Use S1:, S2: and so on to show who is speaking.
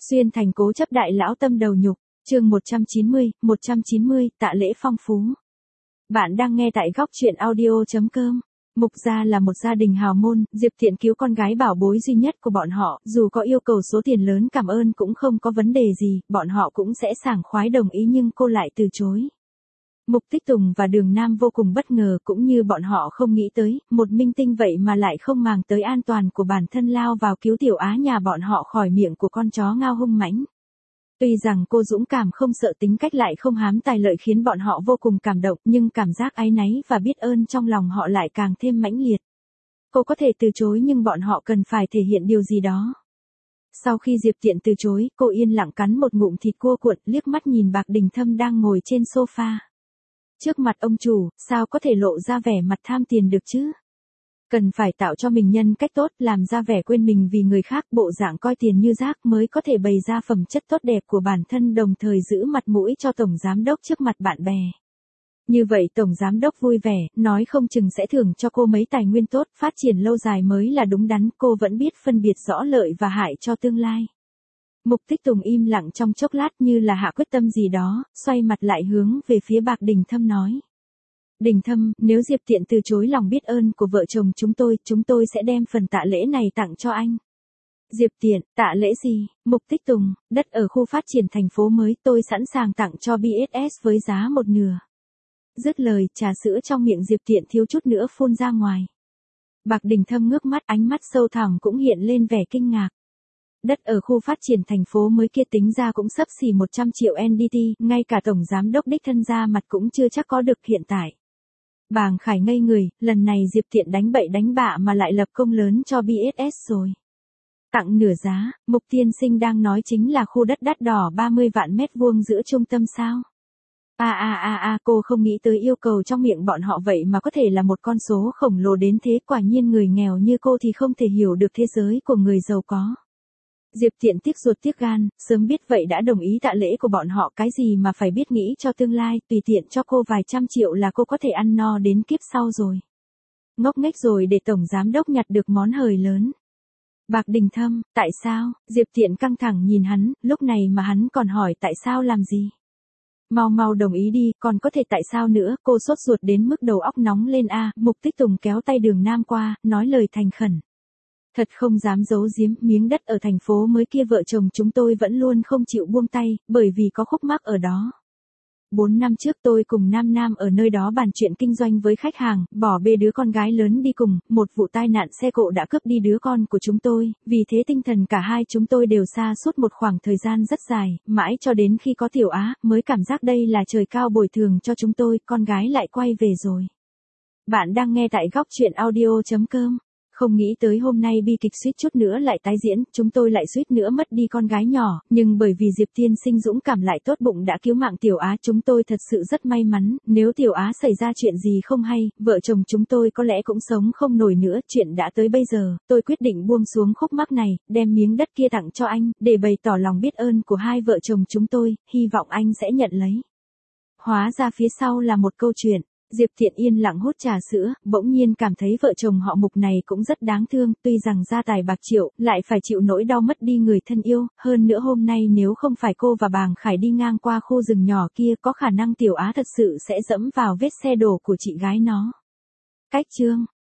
S1: Xuyên thành cố chấp đại lão tâm đầu nhục, chương 190, tạ lễ phong phú. Bạn đang nghe tại góc truyện audio.com. Mục gia là một gia đình hào môn, Diệp Thiện cứu con gái bảo bối duy nhất của bọn họ, dù có yêu cầu số tiền lớn cảm ơn cũng không có vấn đề gì, bọn họ cũng sẽ sảng khoái đồng ý nhưng cô lại từ chối. Mục Tích Tùng và Đường Nam vô cùng bất ngờ cũng như bọn họ không nghĩ tới, một minh tinh vậy mà lại không màng tới an toàn của bản thân lao vào cứu Tiểu Á nhà bọn họ khỏi miệng của con chó ngao hung mãnh. Tuy rằng cô dũng cảm không sợ tính cách lại không hám tài lợi khiến bọn họ vô cùng cảm động nhưng cảm giác áy náy và biết ơn trong lòng họ lại càng thêm mãnh liệt. Cô có thể từ chối nhưng bọn họ cần phải thể hiện điều gì đó. Sau khi Diệp Thiện từ chối, cô yên lặng cắn một ngụm thịt cua cuộn liếc mắt nhìn Bạc Đình Thâm đang ngồi trên sofa. Trước mặt ông chủ, sao có thể lộ ra vẻ mặt tham tiền được chứ? Cần phải tạo cho mình nhân cách tốt, làm ra vẻ quên mình vì người khác, bộ dạng coi tiền như rác mới có thể bày ra phẩm chất tốt đẹp của bản thân đồng thời giữ mặt mũi cho Tổng Giám Đốc trước mặt bạn bè. Như vậy Tổng Giám Đốc vui vẻ, nói không chừng sẽ thưởng cho cô mấy tài nguyên tốt, phát triển lâu dài mới là đúng đắn, cô vẫn biết phân biệt rõ lợi và hại cho tương lai. Mục Tích Tùng im lặng trong chốc lát như là hạ quyết tâm gì đó, xoay mặt lại hướng về phía Bạc Đình Thâm nói. Đình Thâm, nếu Diệp Thiện từ chối lòng biết ơn của vợ chồng chúng tôi sẽ đem phần tạ lễ này tặng cho anh. Diệp Thiện, tạ lễ gì? Mục Tích Tùng, đất ở khu phát triển thành phố mới tôi sẵn sàng tặng cho BSS với giá một nửa. Dứt lời, trà sữa trong miệng Diệp Thiện thiếu chút nữa phun ra ngoài. Bạc Đình Thâm ngước mắt, ánh mắt sâu thẳm cũng hiện lên vẻ kinh ngạc. Đất ở khu phát triển thành phố mới kia tính ra cũng xấp xỉ 100 triệu NDT, ngay cả Tổng Giám Đốc đích thân ra mặt cũng chưa chắc có được hiện tại. Bàng Khải ngây người, lần này Diệp Thiện đánh bậy đánh bạ mà lại lập công lớn cho BSS rồi. Tặng nửa giá, Mục tiên sinh đang nói chính là khu đất đắt đỏ 30 vạn mét vuông giữa trung tâm sao? Cô không nghĩ tới yêu cầu trong miệng bọn họ vậy mà có thể là một con số khổng lồ đến thế, quả nhiên người nghèo như cô thì không thể hiểu được thế giới của người giàu có. Diệp Thiện tiếc ruột tiếc gan, sớm biết vậy đã đồng ý tạ lễ của bọn họ, cái gì mà phải biết nghĩ cho tương lai, tùy tiện cho cô vài trăm triệu là cô có thể ăn no đến kiếp sau rồi. Ngốc nghếch rồi để Tổng Giám Đốc nhặt được món hời lớn. Bạc Đình Thâm, tại sao? Diệp Thiện căng thẳng nhìn hắn, lúc này mà hắn còn hỏi tại sao làm gì? Mau đồng ý đi, còn có thể tại sao nữa, cô sốt ruột đến mức đầu óc nóng lên Mục Tích Tùng kéo tay Đường Nam qua, nói lời thành khẩn. Thật không dám giấu giếm, miếng đất ở thành phố mới kia vợ chồng chúng tôi vẫn luôn không chịu buông tay, bởi vì có khúc mắc ở đó. 4 năm trước tôi cùng Nam ở nơi đó bàn chuyện kinh doanh với khách hàng, bỏ bê đứa con gái lớn đi cùng, một vụ tai nạn xe cộ đã cướp đi đứa con của chúng tôi, vì thế tinh thần cả hai chúng tôi đều sa sút một khoảng thời gian rất dài, mãi cho đến khi có Tiểu Á, mới cảm giác đây là trời cao bồi thường cho chúng tôi, con gái lại quay về rồi. Bạn đang nghe tại góc truyện audio.com. Không nghĩ tới hôm nay bi kịch suýt chút nữa lại tái diễn, chúng tôi lại suýt nữa mất đi con gái nhỏ, nhưng bởi vì Diệp tiên sinh dũng cảm lại tốt bụng đã cứu mạng Tiểu Á, chúng tôi thật sự rất may mắn, nếu Tiểu Á xảy ra chuyện gì không hay, vợ chồng chúng tôi có lẽ cũng sống không nổi nữa, chuyện đã tới bây giờ, tôi quyết định buông xuống khúc mắc này, đem miếng đất kia tặng cho anh, để bày tỏ lòng biết ơn của hai vợ chồng chúng tôi, hy vọng anh sẽ nhận lấy. Hóa ra phía sau là một câu chuyện. Diệp Thiện yên lặng hút trà sữa, bỗng nhiên cảm thấy vợ chồng họ Mục này cũng rất đáng thương, tuy rằng gia tài bạc triệu, lại phải chịu nỗi đau mất đi người thân yêu, hơn nữa hôm nay nếu không phải cô và Bàng Khải đi ngang qua khu rừng nhỏ kia có khả năng Tiểu Á thật sự sẽ dẫm vào vết xe đổ của chị gái nó. Cách chương